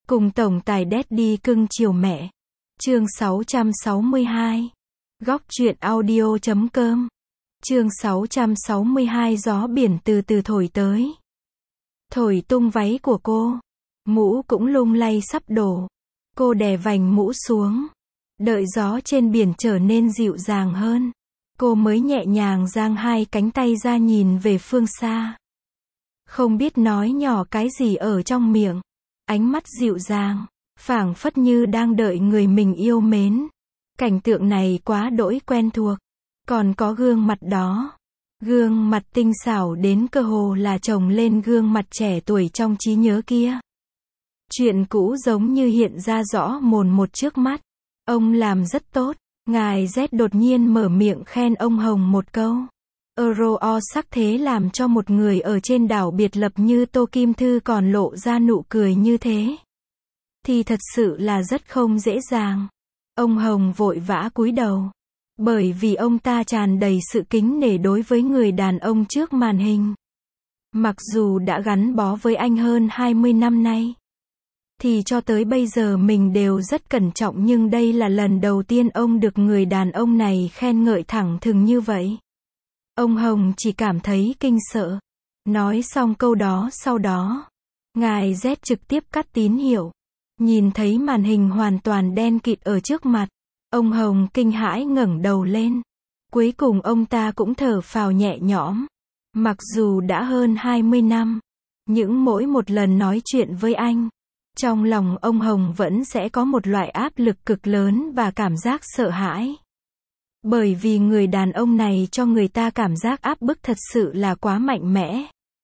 Cùng tổng tài Daddy cưng chiều mẹ. Chương 662. Góc truyện audio.com. Chương 662 gió biển từ từ thổi tới. Thổi tung váy của cô. Mũ cũng lung lay sắp đổ. Cô đè vành mũ xuống. Đợi gió trên biển trở nên dịu dàng hơn. Cô mới nhẹ nhàng giang hai cánh tay ra nhìn về phương xa. Không biết nói nhỏ cái gì ở trong miệng. Ánh mắt dịu dàng, phảng phất như đang đợi người mình yêu mến. Cảnh tượng này quá đỗi quen thuộc. Còn có gương mặt đó. Gương mặt tinh xảo đến cơ hồ là chồng lên gương mặt trẻ tuổi trong trí nhớ kia. Chuyện cũ giống như hiện ra rõ mồn một trước mắt. Ông làm rất tốt. Ngài Z đột nhiên mở miệng khen ông Hồng một câu. Euro sắc thế làm cho một người ở trên đảo biệt lập như Tô Kim Thư còn lộ ra nụ cười như thế. Thì thật sự là rất không dễ dàng. Ông Hồng vội vã cúi đầu. Bởi vì ông ta tràn đầy sự kính nể đối với người đàn ông trước màn hình. Mặc dù đã gắn bó với anh hơn 20 năm nay. Thì cho tới bây giờ mình đều rất cẩn trọng, nhưng đây là lần đầu tiên ông được người đàn ông này khen ngợi thẳng thừng như vậy. Ông Hồng chỉ cảm thấy kinh sợ. Nói xong câu đó sau đó, ngài Z trực tiếp cắt tín hiệu. Nhìn thấy màn hình hoàn toàn đen kịt ở trước mặt. Ông Hồng kinh hãi ngẩng đầu lên. Cuối cùng ông ta cũng thở phào nhẹ nhõm. Mặc dù đã hơn 20 năm, nhưng mỗi một lần nói chuyện với anh, trong lòng ông Hồng vẫn sẽ có một loại áp lực cực lớn và cảm giác sợ hãi. Bởi vì người đàn ông này cho người ta cảm giác áp bức thật sự là quá mạnh mẽ.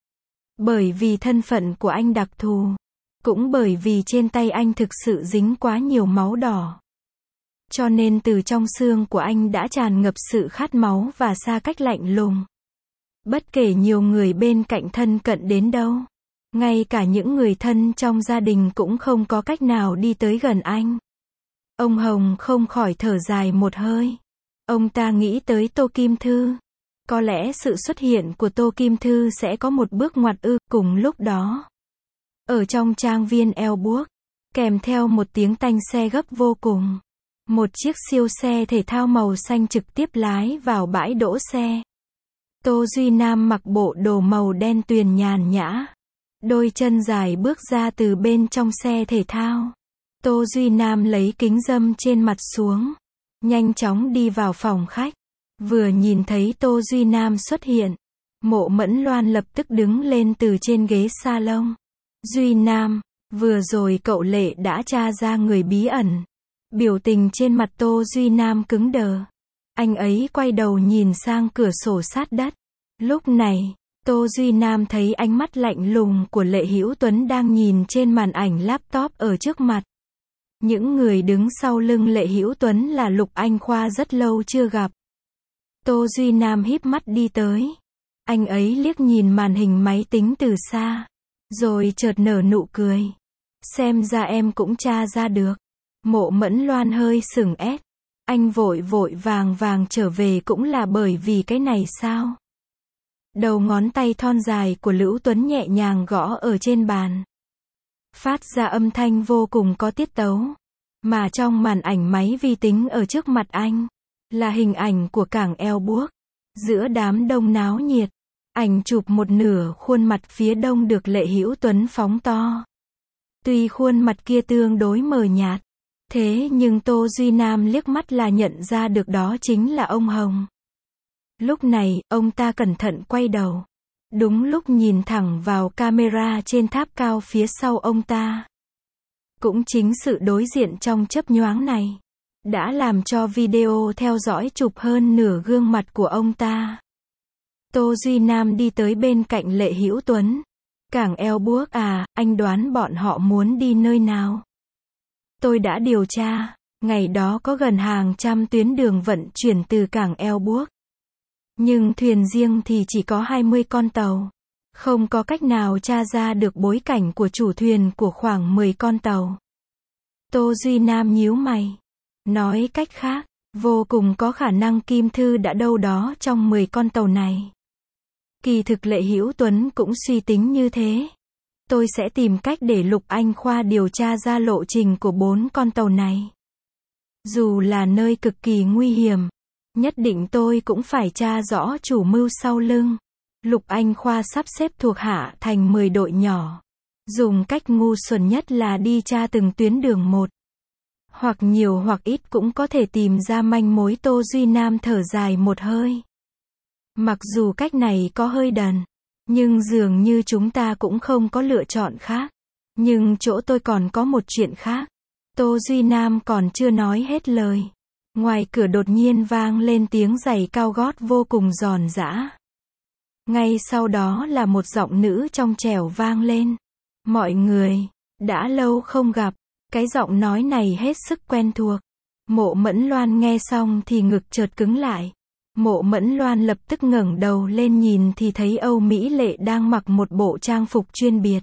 Bởi vì thân phận của anh đặc thù. Cũng bởi vì trên tay anh thực sự dính quá nhiều máu đỏ. Cho nên từ trong xương của anh đã tràn ngập sự khát máu và xa cách lạnh lùng. Bất kể nhiều người bên cạnh thân cận đến đâu. Ngay cả những người thân trong gia đình cũng không có cách nào đi tới gần anh. Ông Hồng không khỏi thở dài một hơi. Ông ta nghĩ tới Tô Kim Thư. Có lẽ sự xuất hiện của Tô Kim Thư sẽ có một bước ngoặt cùng lúc đó. Ở trong trang viên Elburg, kèm theo một tiếng tanh xe gấp vô cùng. Một chiếc siêu xe thể thao màu xanh trực tiếp lái vào bãi đỗ xe. Tô Duy Nam mặc bộ đồ màu đen tuyền nhàn nhã. Đôi chân dài bước ra từ bên trong xe thể thao. Tô Duy Nam lấy kính râm trên mặt xuống. Nhanh chóng đi vào phòng khách. Vừa nhìn thấy Tô Duy Nam xuất hiện, Mộ Mẫn Loan lập tức đứng lên từ trên ghế salon. Duy Nam, vừa rồi cậu Lệ đã tra ra người bí ẩn. Biểu tình trên mặt Tô Duy Nam cứng đờ. Anh ấy quay đầu nhìn sang cửa sổ sát đất. Lúc này, Tô Duy Nam thấy ánh mắt lạnh lùng của Lệ Hữu Tuấn đang nhìn trên màn ảnh laptop ở trước mặt. Những người đứng sau lưng Lệ Hữu Tuấn là Lục Anh Khoa rất lâu chưa gặp. Tô Duy Nam híp mắt đi tới. Anh ấy liếc nhìn màn hình máy tính từ xa. Rồi chợt nở nụ cười. Xem ra em cũng tra ra được. Mộ Mẫn Loan hơi sửng ét. Anh vội vàng trở về cũng là bởi vì cái này sao? Đầu ngón tay thon dài của Lữ Tuấn nhẹ nhàng gõ ở trên bàn. Phát ra âm thanh vô cùng có tiết tấu. Mà trong màn ảnh máy vi tính ở trước mặt anh, là hình ảnh của cảng Elburg. Giữa đám đông náo nhiệt, ảnh chụp một nửa khuôn mặt phía đông được Lệ Hữu Tuấn phóng to. Tuy khuôn mặt kia tương đối mờ nhạt, thế nhưng Tô Duy Nam liếc mắt là nhận ra được đó chính là ông Hồng. Lúc này, ông ta cẩn thận quay đầu. Đúng lúc nhìn thẳng vào camera trên tháp cao phía sau ông ta. Cũng chính sự đối diện trong chớp nhoáng này, đã làm cho video theo dõi chụp hơn nửa gương mặt của ông ta. Tô Duy Nam đi tới bên cạnh Lệ Hữu Tuấn. Cảng Elburg à, anh đoán bọn họ muốn đi nơi nào? Tôi đã điều tra, ngày đó có gần hàng trăm tuyến đường vận chuyển từ cảng Elburg. Nhưng thuyền riêng thì chỉ có 20 con tàu. Không có cách nào tra ra được bối cảnh của chủ thuyền của khoảng 10 con tàu. Tô Duy Nam nhíu mày. Nói cách khác, vô cùng có khả năng Kim Thư đã đâu đó trong 10 con tàu này. Kỳ thực Lệ Hữu Tuấn cũng suy tính như thế. Tôi sẽ tìm cách để Lục Anh Khoa điều tra ra lộ trình của 4 con tàu này. Dù là nơi cực kỳ nguy hiểm, nhất định tôi cũng phải tra rõ chủ mưu sau lưng. Lục Anh Khoa sắp xếp thuộc hạ thành 10 đội nhỏ. Dùng cách ngu xuẩn nhất là đi tra từng tuyến đường một. Hoặc nhiều hoặc ít cũng có thể tìm ra manh mối. Tô Duy Nam thở dài một hơi. Mặc dù cách này có hơi đần, nhưng dường như chúng ta cũng không có lựa chọn khác. Nhưng chỗ tôi còn có một chuyện khác. Tô Duy Nam còn chưa nói hết lời. Ngoài cửa đột nhiên vang lên tiếng giày cao gót vô cùng giòn giã. Ngay sau đó là một giọng nữ trong trẻo vang lên. Mọi người, đã lâu không gặp. Cái giọng nói này hết sức quen thuộc. Mộ Mẫn Loan nghe xong thì ngực chợt cứng lại. Mộ Mẫn Loan lập tức ngẩng đầu lên nhìn thì thấy Âu Mỹ Lệ đang mặc một bộ trang phục chuyên biệt.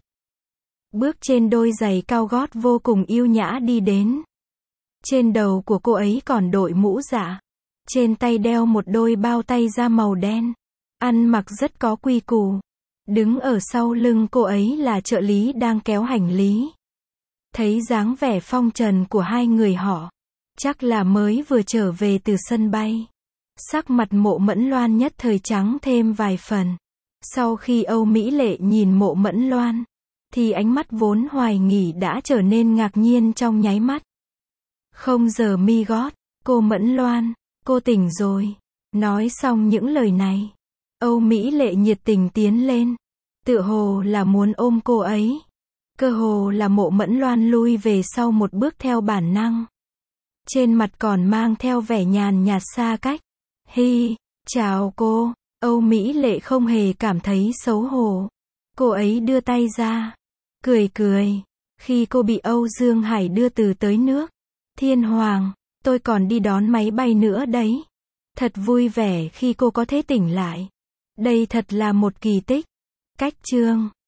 Bước trên đôi giày cao gót vô cùng yêu nhã đi đến. Trên đầu của cô ấy còn đội mũ dạ. Trên tay đeo một đôi bao tay da màu đen. Ăn mặc rất có quy củ. Đứng ở sau lưng cô ấy là trợ lý đang kéo hành lý. Thấy dáng vẻ phong trần của hai người họ, chắc là mới vừa trở về từ sân bay. Sắc mặt Mộ Mẫn Loan nhất thời trắng thêm vài phần. Sau khi Âu Mỹ Lệ nhìn Mộ Mẫn Loan, thì ánh mắt vốn hoài nghi đã trở nên ngạc nhiên trong nháy mắt. Không giờ mi gót, cô Mẫn Loan, cô tỉnh rồi. Nói xong những lời này, Âu Mỹ Lệ nhiệt tình tiến lên, tựa hồ là muốn ôm cô ấy. Cơ hồ là Mộ Mẫn Loan lui về sau một bước theo bản năng. Trên mặt còn mang theo vẻ nhàn nhạt xa cách. Hi, chào cô. Âu Mỹ Lệ không hề cảm thấy xấu hổ. Cô ấy đưa tay ra, cười cười. Khi cô bị Âu Dương Hải đưa từ tới nước Thiên Hoàng, tôi còn đi đón máy bay nữa đấy. Thật vui vẻ khi cô có thể tỉnh lại. Đây thật là một kỳ tích. Cách chương